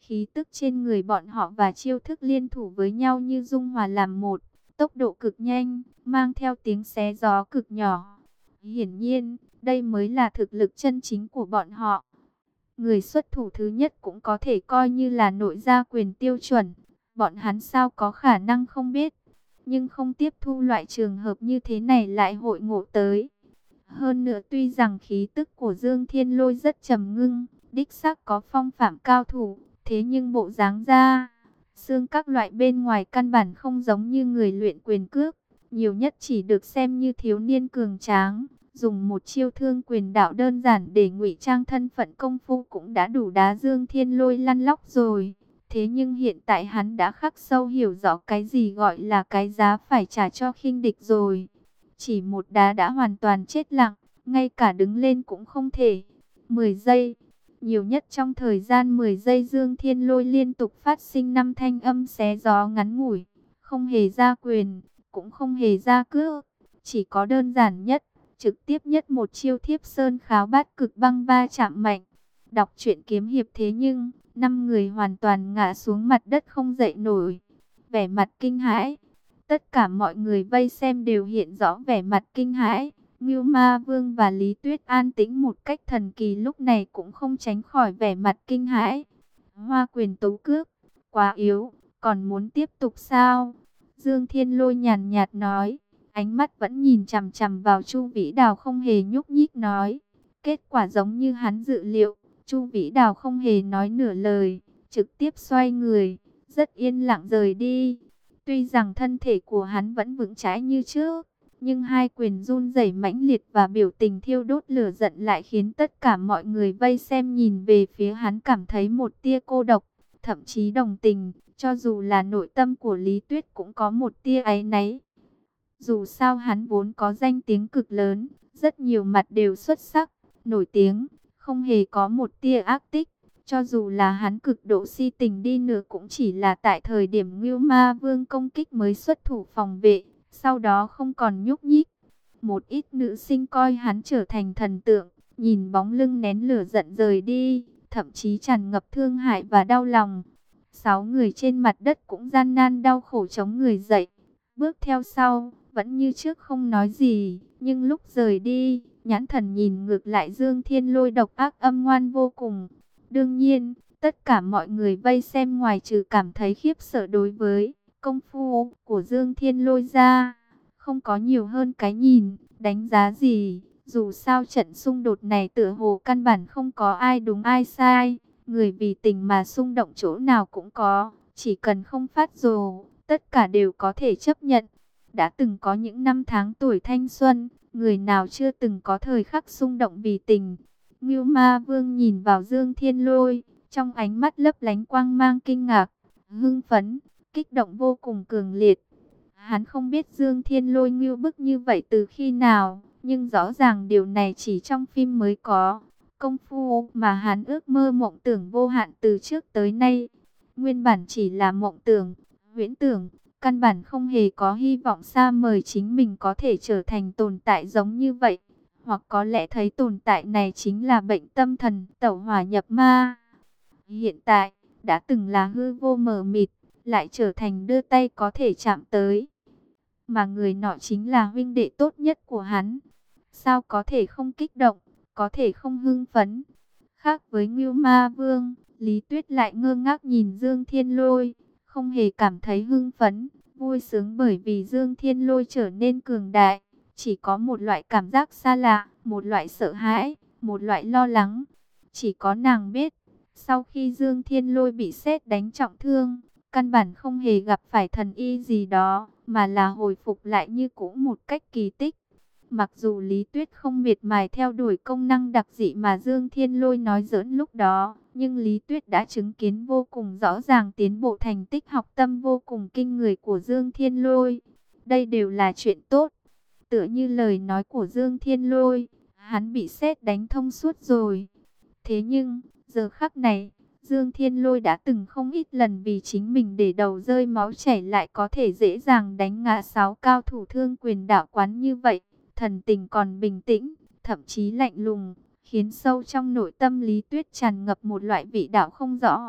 Khí tức trên người bọn họ và chiêu thức liên thủ với nhau như dung hòa làm một, tốc độ cực nhanh, mang theo tiếng xé gió cực nhỏ. Hiển nhiên, đây mới là thực lực chân chính của bọn họ. Người xuất thủ thứ nhất cũng có thể coi như là nội gia quyền tiêu chuẩn. Bọn hắn sao có khả năng không biết. Nhưng không tiếp thu loại trường hợp như thế này lại hội ngộ tới. Hơn nữa tuy rằng khí tức của Dương Thiên Lôi rất trầm ngưng, đích xác có phong phạm cao thủ, thế nhưng bộ dáng ra, xương các loại bên ngoài căn bản không giống như người luyện quyền cước, nhiều nhất chỉ được xem như thiếu niên cường tráng, dùng một chiêu thương quyền đạo đơn giản để ngụy trang thân phận công phu cũng đã đủ đá Dương Thiên Lôi lăn lóc rồi. Thế nhưng hiện tại hắn đã khắc sâu hiểu rõ cái gì gọi là cái giá phải trả cho khinh địch rồi. Chỉ một đá đã hoàn toàn chết lặng, ngay cả đứng lên cũng không thể. mười giây, nhiều nhất trong thời gian mười giây Dương Thiên Lôi liên tục phát sinh năm thanh âm xé gió ngắn ngủi. Không hề ra quyền, cũng không hề ra cước, chỉ có đơn giản nhất, trực tiếp nhất một chiêu Thiếp Sơn Kháo Bát Cực Băng va chạm mạnh. Đọc truyện kiếm hiệp thế nhưng, năm người hoàn toàn ngã xuống mặt đất không dậy nổi. Vẻ mặt kinh hãi. Tất cả mọi người vây xem đều hiện rõ vẻ mặt kinh hãi. Ngưu Ma Vương và Lý Tuyết an tĩnh một cách thần kỳ lúc này cũng không tránh khỏi vẻ mặt kinh hãi. Hoa quyền tấu cước, quá yếu, còn muốn tiếp tục sao? Dương Thiên Lôi nhàn nhạt nói, ánh mắt vẫn nhìn chằm chằm vào Chu Vĩ Đào không hề nhúc nhích nói. Kết quả giống như hắn dự liệu, Chu Vĩ Đào không hề nói nửa lời, trực tiếp xoay người, rất yên lặng rời đi. Tuy rằng thân thể của hắn vẫn vững chãi như trước, nhưng hai quyền run rẩy mãnh liệt và biểu tình thiêu đốt lửa giận lại khiến tất cả mọi người vây xem nhìn về phía hắn cảm thấy một tia cô độc, thậm chí đồng tình, cho dù là nội tâm của Lý Tuyết cũng có một tia áy náy. Dù sao hắn vốn có danh tiếng cực lớn, rất nhiều mặt đều xuất sắc, nổi tiếng, không hề có một tia ác tích. Cho dù là hắn cực độ si tình đi nữa cũng chỉ là tại thời điểm Ngưu Ma Vương công kích mới xuất thủ phòng vệ, sau đó không còn nhúc nhích. Một ít nữ sinh coi hắn trở thành thần tượng, nhìn bóng lưng nén lửa giận rời đi, thậm chí tràn ngập thương hại và đau lòng. Sáu người trên mặt đất cũng gian nan đau khổ chống người dậy, bước theo sau, vẫn như trước không nói gì, nhưng lúc rời đi, nhãn thần nhìn ngược lại Dương Thiên Lôi độc ác âm ngoan vô cùng. Đương nhiên, tất cả mọi người vây xem ngoài trừ cảm thấy khiếp sợ đối với công phu của Dương Thiên Lôi ra, không có nhiều hơn cái nhìn, đánh giá gì. Dù sao trận xung đột này tựa hồ căn bản không có ai đúng ai sai, người vì tình mà xung động chỗ nào cũng có, chỉ cần không phát rồ, tất cả đều có thể chấp nhận. Đã từng có những năm tháng tuổi thanh xuân, người nào chưa từng có thời khắc xung động vì tình. Ngưu Ma Vương nhìn vào Dương Thiên Lôi, trong ánh mắt lấp lánh quang mang kinh ngạc, hưng phấn, kích động vô cùng cường liệt. Hắn không biết Dương Thiên Lôi ngưu bức như vậy từ khi nào, nhưng rõ ràng điều này chỉ trong phim mới có. Công phu mà hắn ước mơ mộng tưởng vô hạn từ trước tới nay, nguyên bản chỉ là mộng tưởng, huyễn tưởng, căn bản không hề có hy vọng xa mời chính mình có thể trở thành tồn tại giống như vậy. Hoặc có lẽ thấy tồn tại này chính là bệnh tâm thần, tẩu hỏa nhập ma. Hiện tại, đã từng là hư vô mờ mịt, lại trở thành đưa tay có thể chạm tới. Mà người nọ chính là huynh đệ tốt nhất của hắn. Sao có thể không kích động, có thể không hưng phấn? Khác với Ngưu Ma Vương, Lý Tuyết lại ngơ ngác nhìn Dương Thiên Lôi, không hề cảm thấy hưng phấn, vui sướng bởi vì Dương Thiên Lôi trở nên cường đại. Chỉ có một loại cảm giác xa lạ, một loại sợ hãi, một loại lo lắng. Chỉ có nàng biết, sau khi Dương Thiên Lôi bị sét đánh trọng thương, căn bản không hề gặp phải thần y gì đó, mà là hồi phục lại như cũ một cách kỳ tích. Mặc dù Lý Tuyết không miệt mài theo đuổi công năng đặc dị mà Dương Thiên Lôi nói giỡn lúc đó, nhưng Lý Tuyết đã chứng kiến vô cùng rõ ràng tiến bộ thành tích học tâm vô cùng kinh người của Dương Thiên Lôi. Đây đều là chuyện tốt. Tựa như lời nói của Dương Thiên Lôi, hắn bị sét đánh thông suốt rồi. Thế nhưng, giờ khắc này, Dương Thiên Lôi đã từng không ít lần vì chính mình để đầu rơi máu chảy lại có thể dễ dàng đánh ngã sáu cao thủ thương quyền đạo quán như vậy. Thần tình còn bình tĩnh, thậm chí lạnh lùng, khiến sâu trong nội tâm Lý Tuyết tràn ngập một loại vị đạo không rõ,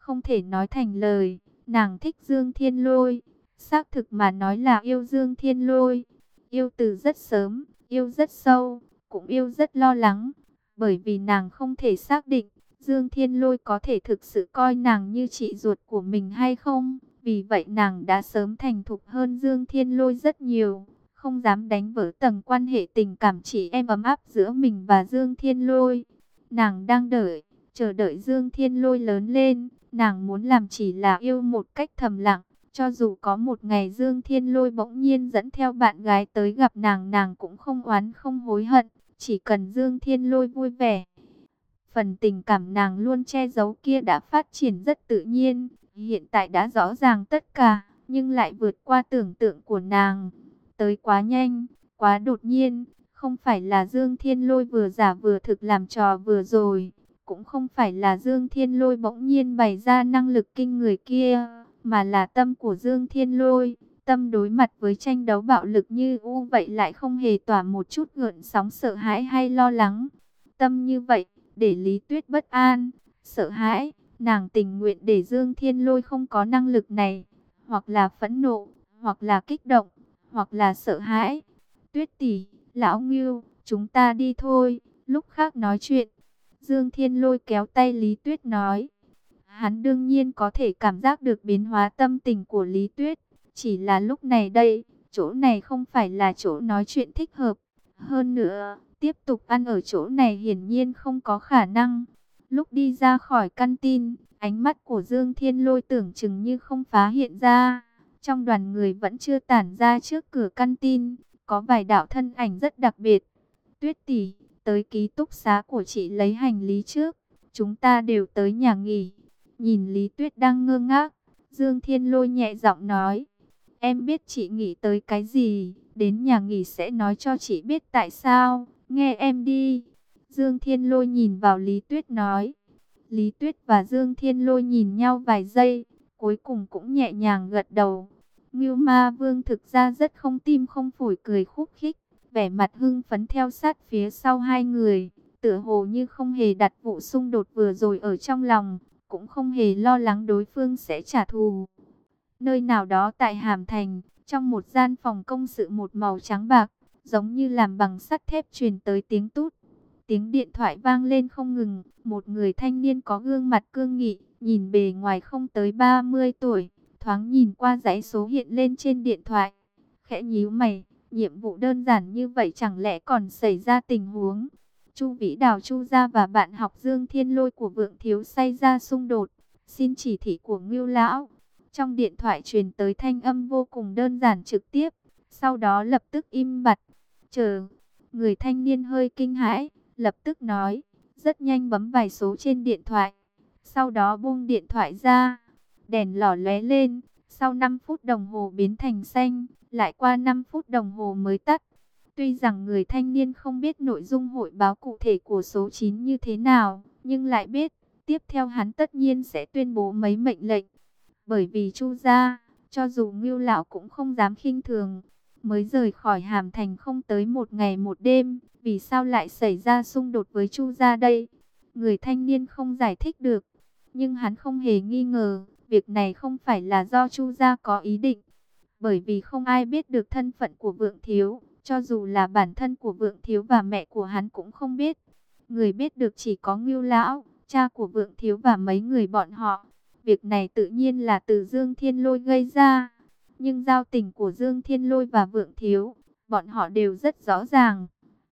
không thể nói thành lời. Nàng thích Dương Thiên Lôi, xác thực mà nói là yêu Dương Thiên Lôi. Yêu từ rất sớm, yêu rất sâu, cũng yêu rất lo lắng. Bởi vì nàng không thể xác định Dương Thiên Lôi có thể thực sự coi nàng như chị ruột của mình hay không. Vì vậy nàng đã sớm thành thục hơn Dương Thiên Lôi rất nhiều, không dám đánh vỡ tầng quan hệ tình cảm chị em ấm áp giữa mình và Dương Thiên Lôi. Nàng đang đợi, chờ đợi Dương Thiên Lôi lớn lên. Nàng muốn làm chỉ là yêu một cách thầm lặng. Cho dù có một ngày Dương Thiên Lôi bỗng nhiên dẫn theo bạn gái tới gặp nàng, nàng cũng không oán không hối hận. Chỉ cần Dương Thiên Lôi vui vẻ. Phần tình cảm nàng luôn che giấu kia đã phát triển rất tự nhiên. Hiện tại đã rõ ràng tất cả, nhưng lại vượt qua tưởng tượng của nàng. Tới quá nhanh, quá đột nhiên. Không phải là Dương Thiên Lôi vừa giả vừa thực làm trò vừa rồi. Cũng không phải là Dương Thiên Lôi bỗng nhiên bày ra năng lực kinh người kia, mà là tâm của Dương Thiên Lôi. Tâm đối mặt với tranh đấu bạo lực như u vậy lại không hề tỏa một chút gợn sóng sợ hãi hay lo lắng. Tâm như vậy, để Lý Tuyết bất an, sợ hãi. Nàng tình nguyện để Dương Thiên Lôi không có năng lực này, hoặc là phẫn nộ, hoặc là kích động, hoặc là sợ hãi. Tuyết tỷ, lão Ngưu, chúng ta đi thôi, lúc khác nói chuyện. Dương Thiên Lôi kéo tay Lý Tuyết nói. Hắn đương nhiên có thể cảm giác được biến hóa tâm tình của Lý Tuyết. Chỉ là lúc này đây, chỗ này không phải là chỗ nói chuyện thích hợp. Hơn nữa, tiếp tục ăn ở chỗ này hiển nhiên không có khả năng. Lúc đi ra khỏi căn tin, ánh mắt của Dương Thiên Lôi tưởng chừng như không phá hiện ra. Trong đoàn người vẫn chưa tản ra trước cửa căn tin, có vài đạo thân ảnh rất đặc biệt. Tuyết tỷ, tới ký túc xá của chị lấy hành lý trước. Chúng ta đều tới nhà nghỉ. Nhìn Lý Tuyết đang ngơ ngác, Dương Thiên Lôi nhẹ giọng nói. Em biết chị nghĩ tới cái gì, đến nhà nghỉ sẽ nói cho chị biết tại sao, nghe em đi. Dương Thiên Lôi nhìn vào Lý Tuyết nói. Lý Tuyết và Dương Thiên Lôi nhìn nhau vài giây, cuối cùng cũng nhẹ nhàng gật đầu. Ngưu Ma Vương thực ra rất không tim không phổi cười khúc khích, vẻ mặt hưng phấn theo sát phía sau hai người, tựa hồ như không hề đặt vụ xung đột vừa rồi ở trong lòng, cũng không hề lo lắng đối phương sẽ trả thù. Nơi nào đó tại Hàm Thành, trong một gian phòng công sự một màu trắng bạc, giống như làm bằng sắt thép truyền tới tiếng tút. Tiếng điện thoại vang lên không ngừng, một người thanh niên có gương mặt cương nghị, nhìn bề ngoài không tới ba mươi tuổi, thoáng nhìn qua dãy số hiện lên trên điện thoại. Khẽ nhíu mày, nhiệm vụ đơn giản như vậy chẳng lẽ còn xảy ra tình huống. Chu Vĩ Đào Chu gia và bạn học Dương Thiên Lôi của Vượng Thiếu xảy ra xung đột, xin chỉ thị của Ngưu lão. Trong điện thoại truyền tới thanh âm vô cùng đơn giản trực tiếp, sau đó lập tức im bặt. Chờ, người thanh niên hơi kinh hãi, lập tức nói, rất nhanh bấm vài số trên điện thoại. Sau đó buông điện thoại ra, đèn lỏ lóe lên, sau năm phút đồng hồ biến thành xanh, lại qua năm phút đồng hồ mới tắt. Tuy rằng người thanh niên không biết nội dung hội báo cụ thể của số chín như thế nào, nhưng lại biết, tiếp theo hắn tất nhiên sẽ tuyên bố mấy mệnh lệnh. Bởi vì Chu gia, cho dù Ngưu lão cũng không dám khinh thường, mới rời khỏi Hàm Thành không tới một ngày một đêm, vì sao lại xảy ra xung đột với Chu gia đây? Người thanh niên không giải thích được, nhưng hắn không hề nghi ngờ, việc này không phải là do Chu gia có ý định, bởi vì không ai biết được thân phận của Vượng Thiếu, cho dù là bản thân của Vượng Thiếu và mẹ của hắn cũng không biết. Người biết được chỉ có Ngưu lão, cha của Vượng Thiếu và mấy người bọn họ. Việc này tự nhiên là từ Dương Thiên Lôi gây ra. Nhưng giao tình của Dương Thiên Lôi và Vượng Thiếu, bọn họ đều rất rõ ràng.